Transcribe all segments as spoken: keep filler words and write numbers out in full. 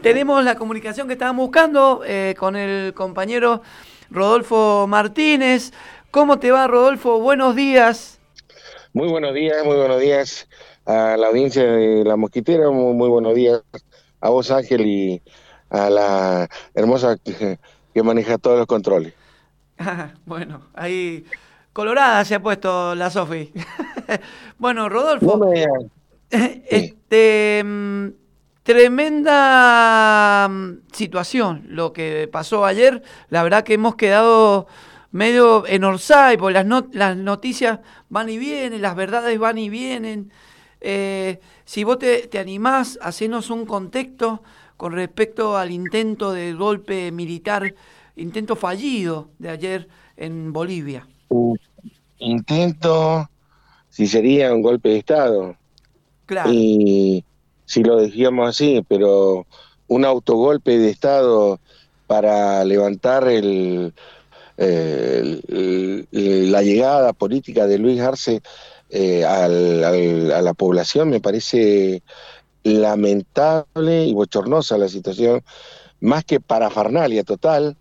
tenemos la comunicación que estábamos buscando eh, con el compañero Rodolfo Martínez. ¿Cómo te va, Rodolfo? Buenos días. Muy buenos días, muy buenos días a la audiencia de La Mosquitera, muy, muy buenos días a vos, Ángel, y a la hermosa que, que maneja todos los controles. Bueno, ahí colorada se ha puesto la Sofi. Bueno, No Rodolfo, me digas. Sí. este, mm, tremenda mm, situación lo que pasó ayer. La verdad que hemos quedado medio en Orsay, porque las, not- las noticias van y vienen, las verdades van y vienen. Eh, si vos te, te animás, hacenos un contexto con respecto al intento de golpe militar, intento fallido de ayer en Bolivia. Un intento, si sería un golpe de Estado, Claro. y si lo decíamos así, pero un autogolpe de Estado para levantar el, eh, el- el- la llegada política de Luis Arce eh, al- al- a la población, me parece lamentable y bochornosa la situación, más que parafernalia total,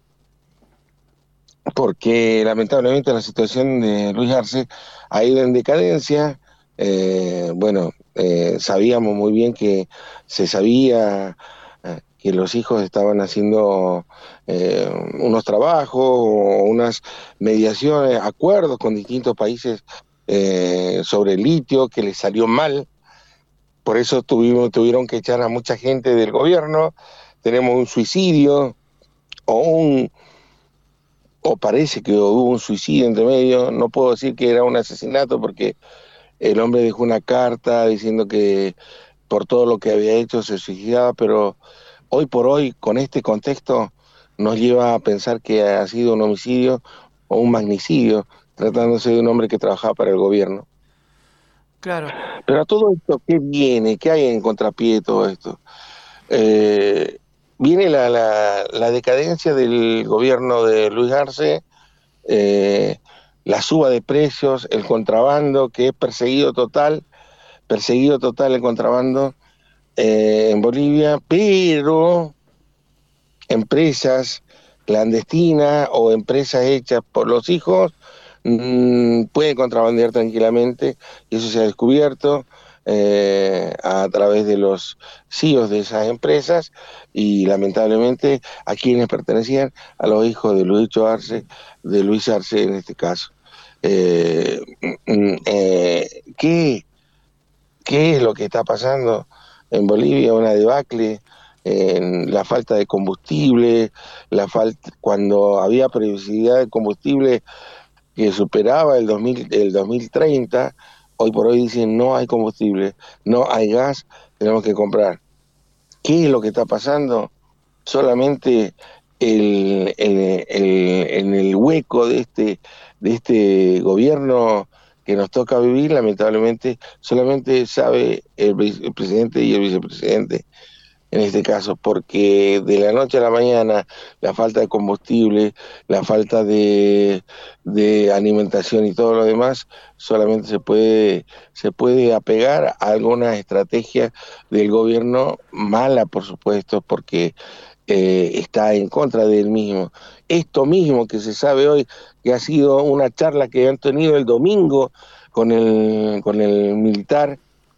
porque lamentablemente la situación de Luis Arce ha ido en decadencia. Eh, bueno, eh, sabíamos muy bien que se sabía eh, que los hijos estaban haciendo eh, unos trabajos o unas mediaciones, acuerdos con distintos países eh, sobre el litio, que les salió mal. Por eso tuvimos, tuvieron que echar a mucha gente del gobierno. Tenemos un suicidio, o un, o parece que hubo un suicidio entre medio. No puedo decir que era un asesinato porque el hombre dejó una carta diciendo que por todo lo que había hecho se suicidaba, pero hoy por hoy, con este contexto, nos lleva a pensar que ha sido un homicidio o un magnicidio, tratándose de un hombre que trabajaba para el gobierno. Claro. Pero a todo esto, ¿qué viene? ¿Qué hay en contrapié de todo esto? Eh, Viene la, la, la, decadencia del gobierno de Luis Arce, eh, la suba de precios, el contrabando, que es perseguido total, perseguido total el contrabando eh, en Bolivia, pero empresas clandestinas o empresas hechas por los hijos mmm, pueden contrabandear tranquilamente, y eso se ha descubierto eh, a través de los C E Os de esas empresas, y lamentablemente a quienes pertenecían a los hijos de Luis Arce, de Luis Arce en este caso. Eh, eh, ¿qué, ¿Qué es lo que está pasando en Bolivia? Una debacle en la falta de combustible, la falta, cuando había previsibilidad de combustible que superaba el dos mil, el dos mil treinta, hoy por hoy dicen no hay combustible, no hay gas, tenemos que comprar. ¿Qué es lo que está pasando? Solamente el, el, el, en el hueco de este, de este gobierno que nos toca vivir, lamentablemente, solamente sabe el, el presidente y el vicepresidente en este caso, porque de la noche a la mañana la falta de combustible, la falta de, de alimentación y todo lo demás, solamente se puede, se puede apegar a alguna estrategia del gobierno mala, por supuesto, porque eh, está en contra de él mismo. Esto mismo que se sabe hoy, que ha sido una charla que han tenido el domingo con el, con el militar,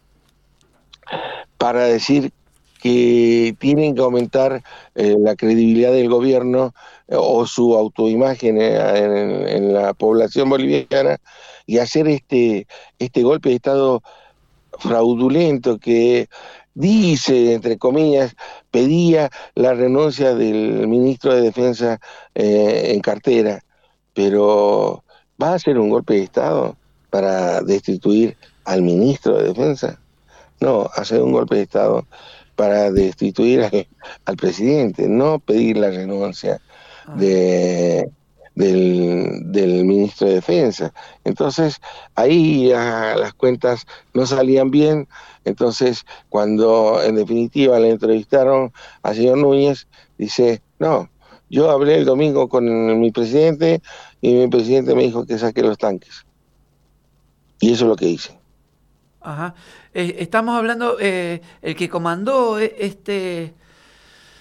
para decir que tienen que aumentar eh, la credibilidad del gobierno eh, o su autoimagen eh, en, en la población boliviana, y hacer este, este golpe de Estado fraudulento que dice, entre comillas, pedía la renuncia del ministro de Defensa eh, en cartera, pero ¿va a ser un golpe de Estado para destituir al ministro de Defensa? No, hacer un golpe de Estado para destituir al, al presidente, no pedir la renuncia Ajá. de, del, del ministro de Defensa. Entonces, ahí ah, las cuentas no salían bien. Entonces, cuando en definitiva le entrevistaron al señor Núñez, dice, no, yo hablé el domingo con mi presidente y mi presidente me dijo que saque los tanques. Y eso es lo que hice. Ajá. Eh, estamos hablando, eh, el que comandó eh, este,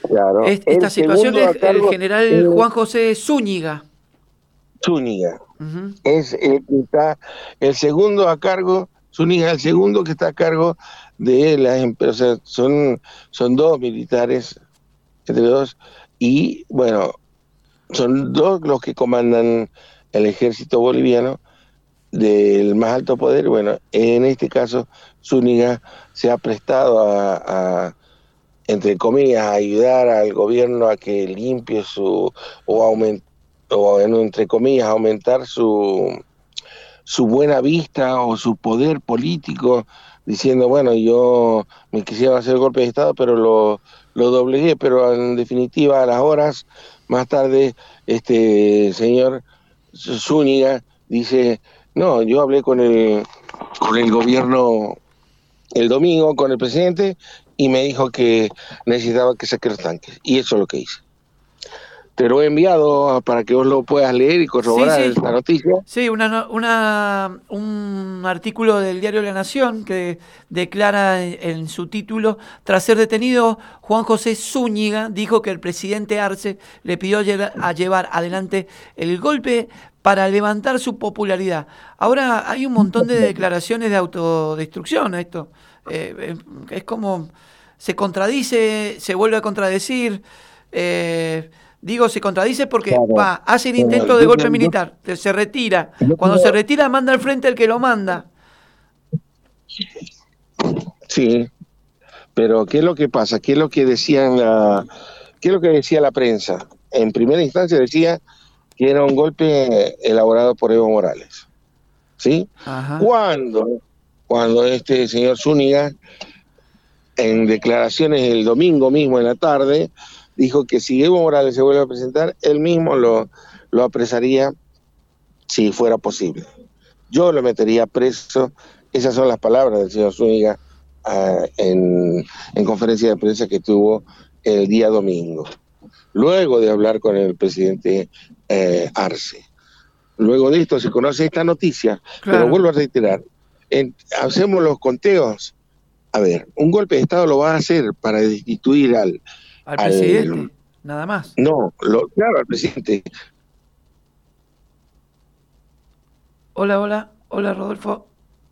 Claro. Es, esta El situación es el cargo, general eh, Juan José Zúñiga. Zúñiga. Uh-huh. Es el que está, el segundo a cargo, Zúñiga, el segundo que está a cargo de las empresas. Son, son dos militares, entre dos, y bueno, son dos los que comandan el ejército boliviano del más alto poder. Bueno, en este caso, Zúñiga se ha prestado a, a entre comillas, ayudar al gobierno a que limpie su, o aumente, o entre comillas, aumentar su, su buena vista o su poder político, diciendo, bueno, yo me quisiera hacer golpe de Estado, pero lo, lo doblegué, pero en definitiva a las horas, más tarde, este señor Zúñiga dice, no, yo hablé con el, con el gobierno el domingo, con el presidente, y me dijo que necesitaba que saque los tanques, y eso es lo que hice. Te lo he enviado para que vos lo puedas leer y corroborar sí, sí. esta noticia. Sí, una, una, un artículo del diario La Nación que declara en, en su título: tras ser detenido, Juan José Zúñiga dijo que el presidente Arce le pidió a llevar adelante el golpe para levantar su popularidad. Ahora hay un montón de declaraciones de autodestrucción. Esto eh, es como se contradice, se vuelve a contradecir. Eh, Digo, se contradice porque claro, va, hace el intento claro, de golpe yo, militar, yo, se retira. Cuando yo, se retira, manda al frente el que lo manda. Sí, pero ¿qué es lo que pasa? ¿Qué es lo que decían la, qué es lo que decía la prensa? En primera instancia decía que era un golpe elaborado por Evo Morales. ¿Sí? Ajá. Cuando, cuando este señor Zúñiga, en declaraciones el domingo mismo en la tarde, dijo que si Evo Morales se vuelve a presentar, él mismo lo, lo apresaría si fuera posible. Yo lo metería preso. Esas son las palabras del señor Zúñiga uh, en, en conferencia de prensa que tuvo el día domingo, luego de hablar con el presidente eh, Arce. Luego de esto se conoce esta noticia, claro. Pero vuelvo a reiterar, en, hacemos los conteos. A ver, un golpe de Estado lo va a hacer para destituir al Al presidente, al, nada más. No, lo, claro, al presidente. Hola, hola, hola Rodolfo.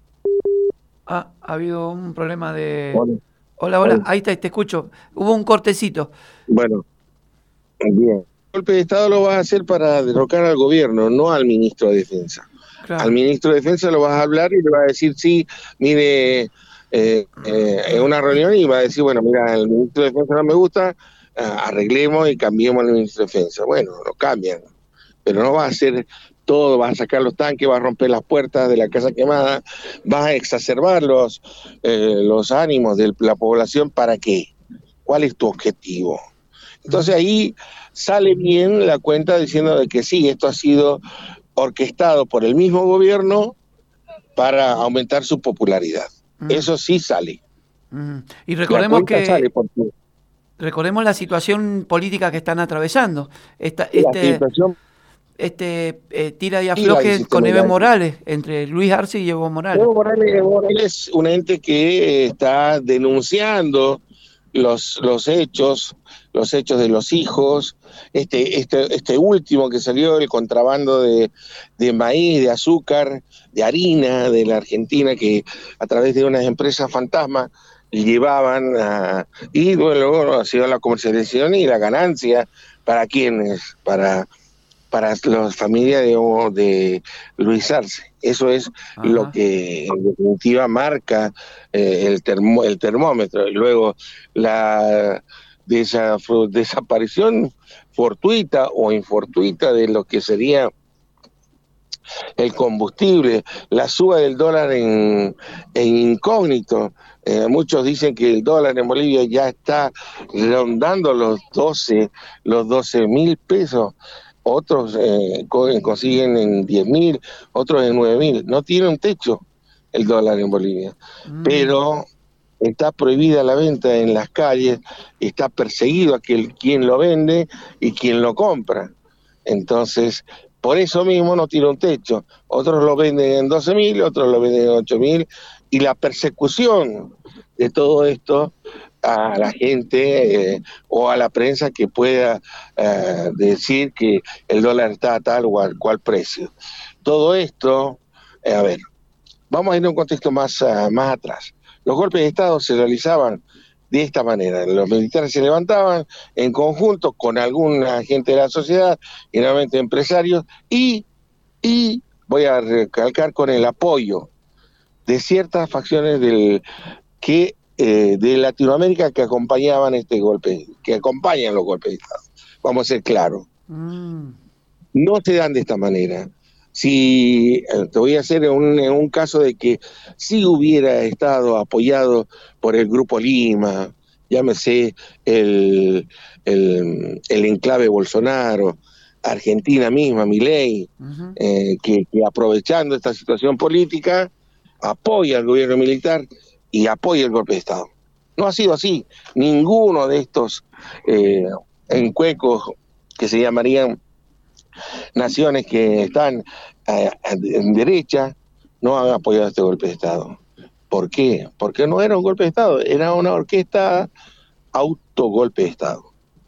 Ah, ha habido un problema de... Hola, hola, hola. Hola. Ahí está, te escucho. Hubo un cortecito. Bueno, bien. El golpe de Estado lo vas a hacer para derrocar al gobierno, no al ministro de Defensa. Claro. Al ministro de Defensa lo vas a hablar y le vas a decir, sí, mire, eh, eh, en una reunión y va a decir, bueno, mira, el ministro de Defensa no me gusta, arreglemos y cambiemos al ministro de Defensa. Bueno, lo cambian, pero no va a hacer todo, vas a sacar los tanques, vas a romper las puertas de la casa quemada, vas a exacerbar los, eh, los ánimos de la población. ¿Para qué? ¿Cuál es tu objetivo? Entonces ahí sale bien la cuenta diciendo de que sí, esto ha sido orquestado por el mismo gobierno para aumentar su popularidad. Mm. Eso sí sale. Mm. Y recordemos que... Sale porque... Recordemos la situación política que están atravesando. Esta, este situación... este eh, tira y afloje con Evo Morales, entre Luis Arce y Evo Morales. Evo Morales, Evo Morales es un ente que está denunciando los, los hechos, los hechos de los hijos. Este, este, este último que salió, el contrabando de, de maíz, de azúcar, de harina de la Argentina, que a través de unas empresas fantasmas llevaban a, y luego ha sido la comercialización y la ganancia para quienes, para, para las familias de, de Luis Arce. Eso es Ajá. lo que en definitiva marca eh, el, termo, el termómetro. Y luego la desa, desaparición fortuita o infortuita de lo que sería el combustible, la suba del dólar en, en incógnito. Eh, muchos dicen que el dólar en Bolivia ya está rondando los doce, los doce mil pesos. Otros eh, consiguen en diez mil, otros en nueve mil. No tiene un techo el dólar en Bolivia. Mm. Pero está prohibida la venta en las calles, está perseguido aquel quien lo vende y quien lo compra. Entonces, por eso mismo no tiene un techo. Otros lo venden en doce mil, otros lo venden en ocho mil, y la persecución de todo esto a la gente eh, o a la prensa que pueda eh, decir que el dólar está a tal o al cual precio. Todo esto, eh, a ver, vamos a ir a un contexto más, uh, más atrás. Los golpes de Estado se realizaban de esta manera. Los militares se levantaban en conjunto con alguna gente de la sociedad, generalmente empresarios, y, y voy a recalcar con el apoyo de ciertas facciones del, que, eh, de Latinoamérica que acompañaban este golpe, que acompañan los golpes de Estado. Vamos a ser claros. Mm. No se dan de esta manera. Si te voy a hacer un, un caso de que si hubiera estado apoyado por el Grupo Lima, llámese el, el, el enclave Bolsonaro, Argentina misma, Milei, uh-huh. eh, que, que aprovechando esta situación política apoya al gobierno militar y apoya el golpe de Estado. No ha sido así. Ninguno de estos eh, encuecos que se llamarían naciones que están eh, en derecha no han apoyado este golpe de Estado. ¿Por qué? Porque no era un golpe de Estado, era una orquesta autogolpe de Estado.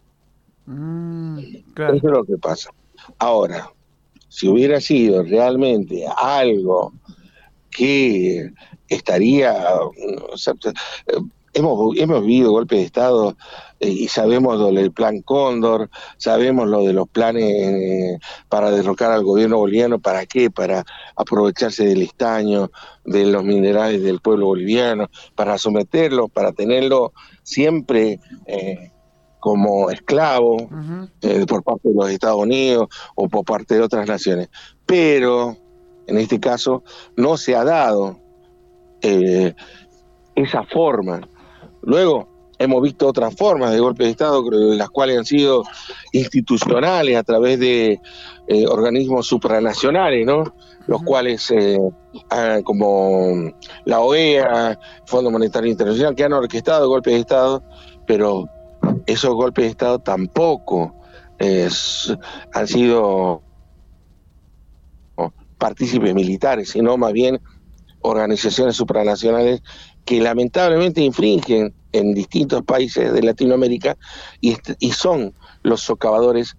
Mm, claro. Eso es lo que pasa. Ahora, si hubiera sido realmente algo que estaría... O sea, hemos, hemos vivido golpes de Estado eh, y sabemos lo del plan Cóndor, sabemos lo de los planes eh, para derrocar al gobierno boliviano. ¿Para qué? Para aprovecharse del estaño, de los minerales del pueblo boliviano, para someterlo, para tenerlo siempre eh, como esclavo uh-huh. eh, por parte de los Estados Unidos o por parte de otras naciones. Pero en este caso no se ha dado eh, esa forma. Luego hemos visto otras formas de golpe de Estado, las cuales han sido institucionales a través de eh, organismos supranacionales, ¿no? Los cuales, eh, ah, como la O E A, Fondo Monetario Internacional, que han orquestado golpes de Estado, pero esos golpes de Estado tampoco eh, han sido partícipes militares, sino más bien organizaciones supranacionales que lamentablemente infringen en distintos países de Latinoamérica y, y son los socavadores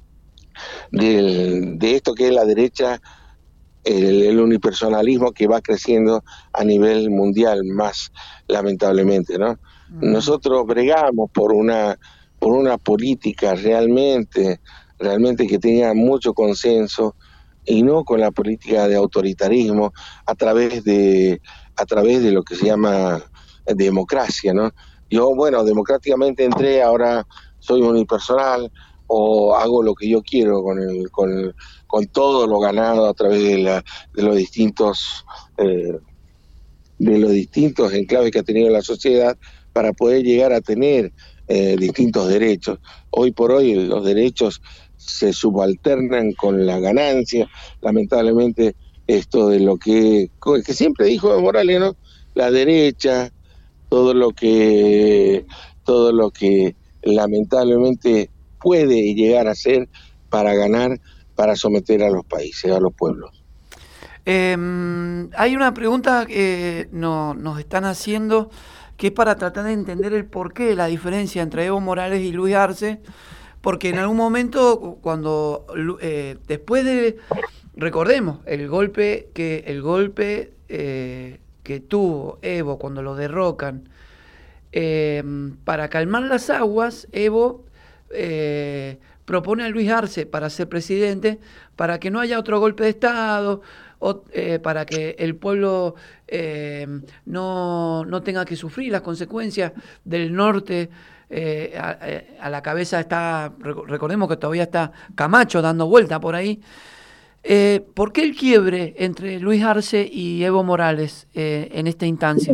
del, de esto que es la derecha, el, el unipersonalismo que va creciendo a nivel mundial más lamentablemente, ¿no? Mm. Nosotros bregamos por una, por una política realmente, realmente que tenga mucho consenso y no con la política de autoritarismo a través de, a través de lo que se llama democracia, ¿no? Yo, bueno, democráticamente entré, ahora soy unipersonal o hago lo que yo quiero con el, con, el, con todo lo ganado a través de, la, de los distintos eh, de los distintos enclaves que ha tenido la sociedad para poder llegar a tener eh, distintos derechos. Hoy por hoy los derechos se subalternan con la ganancia, lamentablemente esto de lo que, que siempre dijo Evo Morales, ¿no? La derecha, todo lo que todo lo que lamentablemente puede llegar a ser para ganar, para someter a los países, a los pueblos. Eh, hay una pregunta que no, nos están haciendo que es para tratar de entender el porqué de la diferencia entre Evo Morales y Luis Arce, porque en algún momento cuando eh, después de, recordemos, el golpe que el golpe eh, que tuvo Evo cuando lo derrocan, eh, para calmar las aguas, Evo eh, propone a Luis Arce para ser presidente, para que no haya otro golpe de Estado, o, eh, para que el pueblo eh, no, no tenga que sufrir las consecuencias del norte. Eh, a, a la cabeza está, recordemos que todavía está Camacho dando vuelta por ahí. Eh, ¿Por qué el quiebre entre Luis Arce y Evo Morales eh, en esta instancia?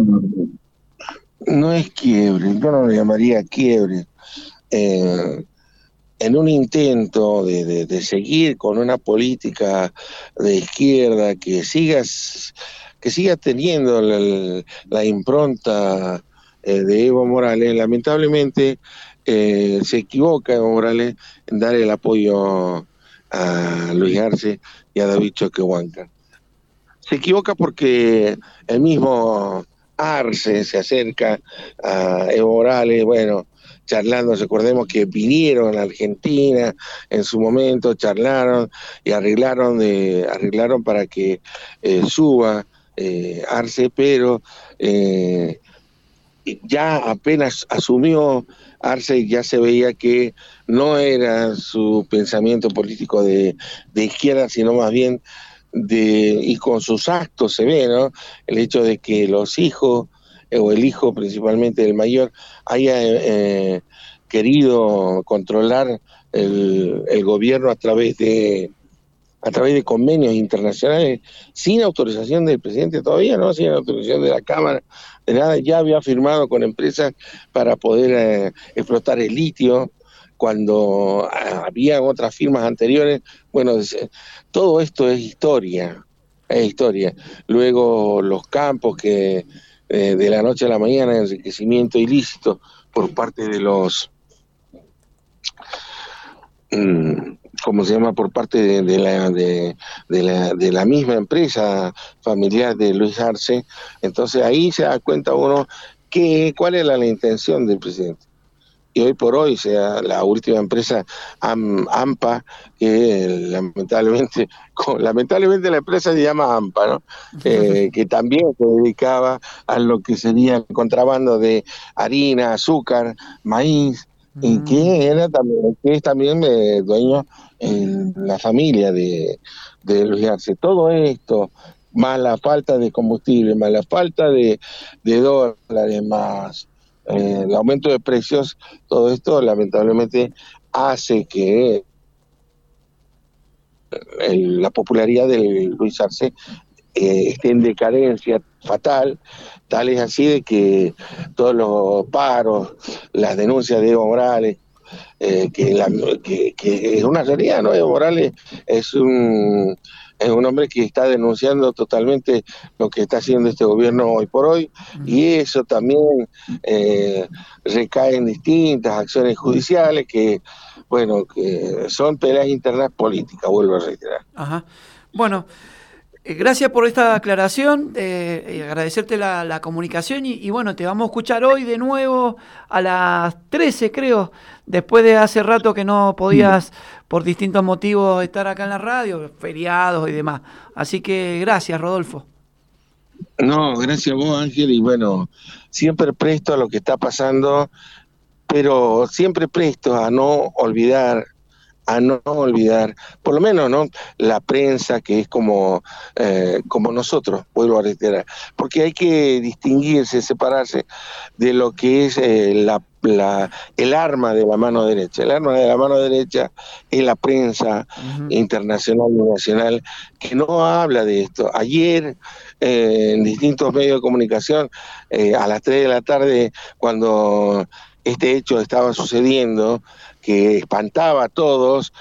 No es quiebre, yo no lo llamaría quiebre. Eh, en un intento de, de, de seguir con una política de izquierda que sigas, que siga teniendo la, la impronta eh, de Evo Morales, lamentablemente eh, se equivoca Evo Morales en dar el apoyo a Luis Arce y a David Choquehuanca. Se equivoca porque el mismo Arce se acerca a Evo Morales, bueno, charlando, recordemos que vinieron a Argentina en su momento, charlaron y arreglaron, de, arreglaron para que eh, suba eh, Arce, pero eh, ya apenas asumió Arce, ya se veía que no era su pensamiento político de, de izquierda, sino más bien de, y con sus actos se ve, ¿no? El hecho de que los hijos, eh, o el hijo principalmente del mayor, haya eh, querido controlar el, el gobierno a través de a través de convenios internacionales sin autorización del presidente todavía, ¿no? Sin autorización de la Cámara, de nada, ya había firmado con empresas para poder eh, explotar el litio, cuando había otras firmas anteriores. Bueno, todo esto es historia, es historia. Luego los campos que eh, de la noche a la mañana, enriquecimiento ilícito por parte de los... Mmm, ¿cómo se llama? Por parte de, de, la, de, de, la, de la misma empresa familiar de Luis Arce. Entonces ahí se da cuenta uno que, cuál era la intención del presidente. Y hoy por hoy, sea la última empresa Am, AMPA, que lamentablemente, lamentablemente la empresa se llama AMPA, ¿no? Eh, que también se dedicaba a lo que sería el contrabando de harina, azúcar, maíz, y que era también, que es también eh, dueño en la familia de, de Luis Arce. Todo esto, más la falta de combustible, más la falta de, de dólares, más eh, el aumento de precios, todo esto lamentablemente hace que el, la popularidad de Luis Arce eh, esté en decadencia fatal. Tal es así de que todos los paros, las denuncias de Evo Morales, eh, que, la, que, que es una realidad, ¿no? Evo Morales es un, es un hombre que está denunciando totalmente lo que está haciendo este gobierno hoy por hoy, uh-huh. Y eso también eh, recae en distintas acciones judiciales que, bueno, que son peleas internas políticas, vuelvo a reiterar. Ajá. Bueno, Eh, gracias por esta aclaración, eh, eh, agradecerte la, la comunicación y, y bueno, te vamos a escuchar hoy de nuevo a las trece, creo, después de hace rato que no podías por distintos motivos estar acá en la radio, feriados y demás. Así que gracias, Rodolfo. No, gracias a vos, Ángel, y bueno, siempre presto a lo que está pasando, pero siempre presto a no olvidar a no olvidar, por lo menos, ¿no?, la prensa, que es como, eh, como nosotros, vuelvo a reiterar, porque hay que distinguirse, separarse de lo que es eh, la, la, el arma de la mano derecha. El arma de la mano derecha es la prensa uh-huh. internacional y nacional, que no habla de esto. Ayer, eh, en distintos medios de comunicación, eh, a las tres de la tarde, cuando este hecho estaba sucediendo, que espantaba a todos,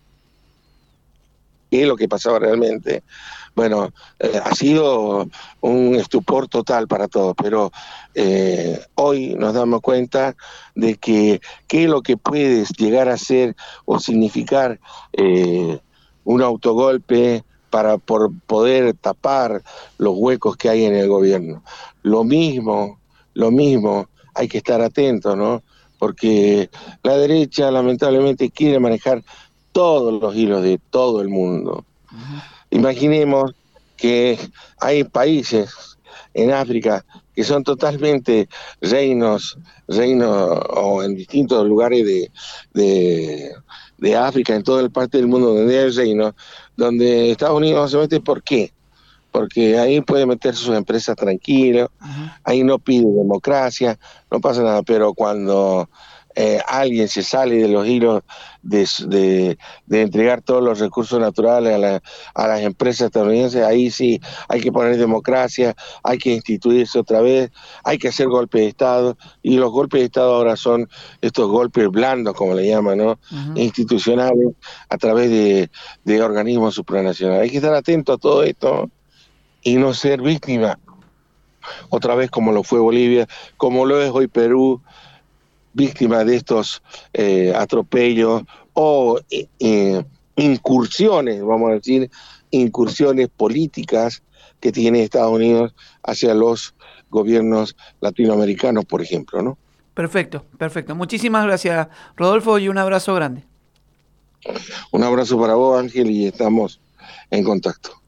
qué es lo que pasaba realmente, bueno, eh, ha sido un estupor total para todos, pero eh, hoy nos damos cuenta de que qué es lo que puede llegar a ser o significar eh, un autogolpe para por poder tapar los huecos que hay en el gobierno. Lo mismo, lo mismo, hay que estar atentos, ¿no? Porque la derecha lamentablemente quiere manejar todos los hilos de todo el mundo. Uh-huh. Imaginemos que hay países en África que son totalmente reinos, reinos o en distintos lugares de, de, de África, en toda la parte del mundo donde hay reinos, donde Estados Unidos se mete. ¿Por qué? Porque ahí puede meter sus empresas tranquilos, uh-huh. Ahí no pide democracia, no pasa nada, pero cuando eh, alguien se sale de los hilos de, de, de entregar todos los recursos naturales a, la, a las empresas estadounidenses, ahí sí hay que poner democracia, hay que instituirse otra vez, hay que hacer golpes de Estado, y los golpes de Estado ahora son estos golpes blandos, como le llaman, ¿no? Uh-huh. Institucionales, a través de, de organismos supranacionales. Hay que estar atento a todo esto y no ser víctima, otra vez como lo fue Bolivia, como lo es hoy Perú, víctima de estos eh, atropellos o eh, incursiones, vamos a decir, incursiones políticas que tiene Estados Unidos hacia los gobiernos latinoamericanos, por ejemplo, ¿no? Perfecto, perfecto. Muchísimas gracias, Rodolfo, y un abrazo grande. Un abrazo para vos, Ángel, y estamos en contacto.